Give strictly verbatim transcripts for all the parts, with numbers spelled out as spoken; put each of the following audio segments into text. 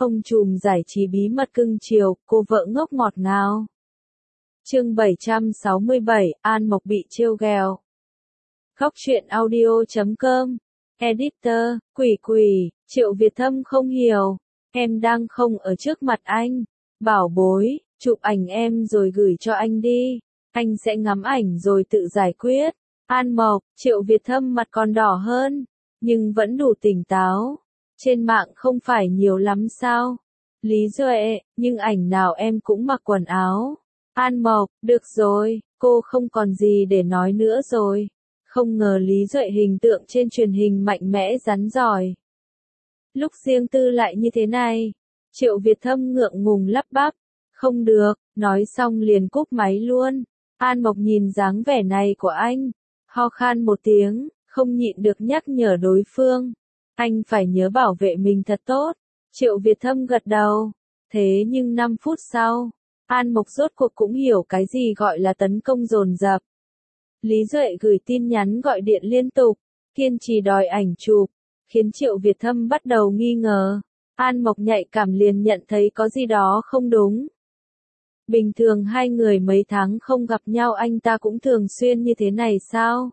Ông trùm giải trí bí mật cưng chiều, cô vợ ngốc ngọt ngào. Chương bảy trăm sáu mươi bảy, An Mộc bị trêu ghẹo. Góc truyện audio chấm com. Editor, quỷ quỷ, Triệu Việt Thâm không hiểu. Em đang không ở trước mặt anh. Bảo bối, chụp ảnh em rồi gửi cho anh đi. Anh sẽ ngắm ảnh rồi tự giải quyết. An Mộc, Triệu Việt Thâm mặt còn đỏ hơn, nhưng vẫn đủ tỉnh táo. Trên mạng không phải nhiều lắm sao? Lý Duệ, nhưng ảnh nào em cũng mặc quần áo. An Mộc, được rồi, cô không còn gì để nói nữa rồi. Không ngờ Lý Duệ hình tượng trên truyền hình mạnh mẽ rắn giỏi. Lúc riêng tư lại như thế này. Triệu Việt Thâm ngượng ngùng lắp bắp. Không được, nói xong liền cúp máy luôn. An Mộc nhìn dáng vẻ này của anh. Ho khan một tiếng, không nhịn được nhắc nhở đối phương. Anh phải nhớ bảo vệ mình thật tốt. Triệu Việt Thâm gật đầu. Thế nhưng năm phút sau, An Mộc rốt cuộc cũng hiểu cái gì gọi là tấn công dồn dập. Lý Duệ gửi tin nhắn gọi điện liên tục, kiên trì đòi ảnh chụp, khiến Triệu Việt Thâm bắt đầu nghi ngờ. An Mộc nhạy cảm liền nhận thấy có gì đó không đúng. Bình thường hai người mấy tháng không gặp nhau anh ta cũng thường xuyên như thế này sao?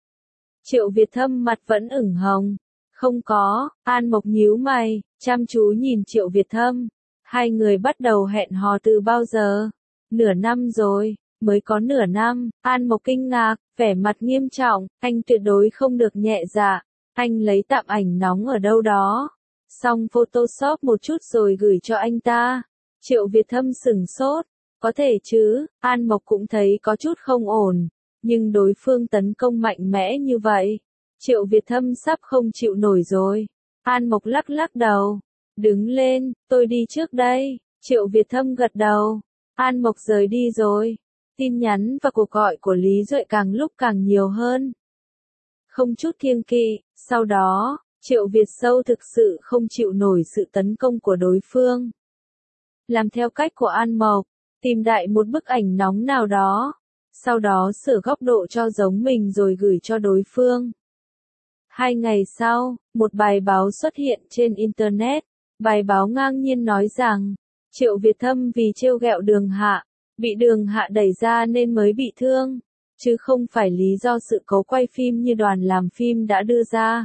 Triệu Việt Thâm mặt vẫn ửng hồng. Không có, An Mộc nhíu mày, chăm chú nhìn Triệu Việt Thâm. Hai người bắt đầu hẹn hò từ bao giờ? Nửa năm rồi, mới có nửa năm. An Mộc kinh ngạc, vẻ mặt nghiêm trọng, anh tuyệt đối không được nhẹ dạ. Anh lấy tạm ảnh nóng ở đâu đó, xong Photoshop một chút rồi gửi cho anh ta. Triệu Việt Thâm sửng sốt, có thể chứ, An Mộc cũng thấy có chút không ổn, nhưng đối phương tấn công mạnh mẽ như vậy. Triệu Việt Thâm sắp không chịu nổi rồi. An Mộc lắc lắc đầu. Đứng lên, tôi đi trước đây. Triệu Việt Thâm gật đầu. An Mộc rời đi rồi. Tin nhắn và cuộc gọi của Lý Duệ càng lúc càng nhiều hơn. Không chút kiêng kỵ, sau đó, Triệu Việt Sâu thực sự không chịu nổi sự tấn công của đối phương. Làm theo cách của An Mộc, tìm đại một bức ảnh nóng nào đó, sau đó sửa góc độ cho giống mình rồi gửi cho đối phương. Hai ngày sau, một bài báo xuất hiện trên Internet. Bài báo ngang nhiên nói rằng, Triệu Việt Thâm vì trêu ghẹo Đường Hạ, bị Đường Hạ đẩy ra nên mới bị thương, chứ không phải lý do sự cố quay phim như đoàn làm phim đã đưa ra.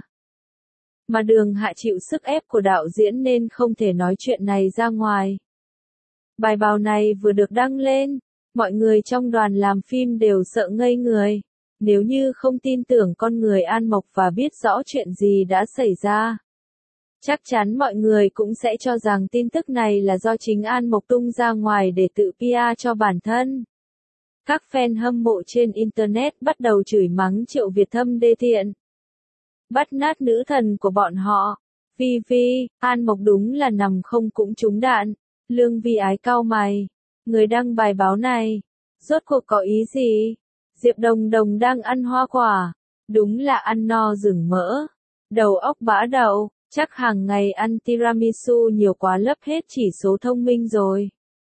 Mà Đường Hạ chịu sức ép của đạo diễn nên không thể nói chuyện này ra ngoài. Bài báo này vừa được đăng lên, mọi người trong đoàn làm phim đều sợ ngây người. Nếu như không tin tưởng con người An Mộc và biết rõ chuyện gì đã xảy ra, chắc chắn mọi người cũng sẽ cho rằng tin tức này là do chính An Mộc tung ra ngoài để tự pê e cho bản thân. Các fan hâm mộ trên Internet bắt đầu chửi mắng Triệu Việt Thâm đê tiện, bắt nạt nữ thần của bọn họ. Vi Vi, An Mộc đúng là nằm không cũng trúng đạn. Lương Vi Ái cau mày. Người đăng bài báo này, rốt cuộc có ý gì? Diệp Đồng Đồng đang ăn hoa quả. Đúng là ăn no rừng mỡ. Đầu óc bã đậu, chắc hàng ngày ăn tiramisu nhiều quá lấp hết chỉ số thông minh rồi.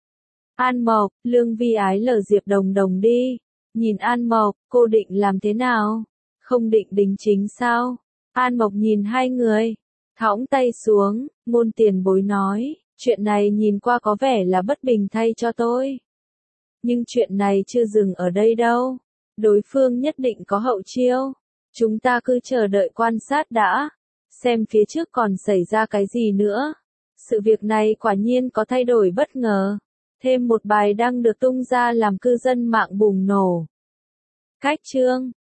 An Mộc, Lương Vi Ái lờ Diệp Đồng Đồng đi. Nhìn An Mộc, cô định làm thế nào? Không định đính chính sao? An Mộc nhìn hai người, thõng tay xuống, Ngôn Tiền Bối nói, chuyện này nhìn qua có vẻ là bất bình thay cho tôi. Nhưng chuyện này chưa dừng ở đây đâu. Đối phương nhất định có hậu chiêu. Chúng ta cứ chờ đợi quan sát đã, xem phía trước còn xảy ra cái gì nữa. Sự việc này quả nhiên có thay đổi bất ngờ. Thêm một bài đăng được tung ra làm cư dân mạng bùng nổ. Cách chương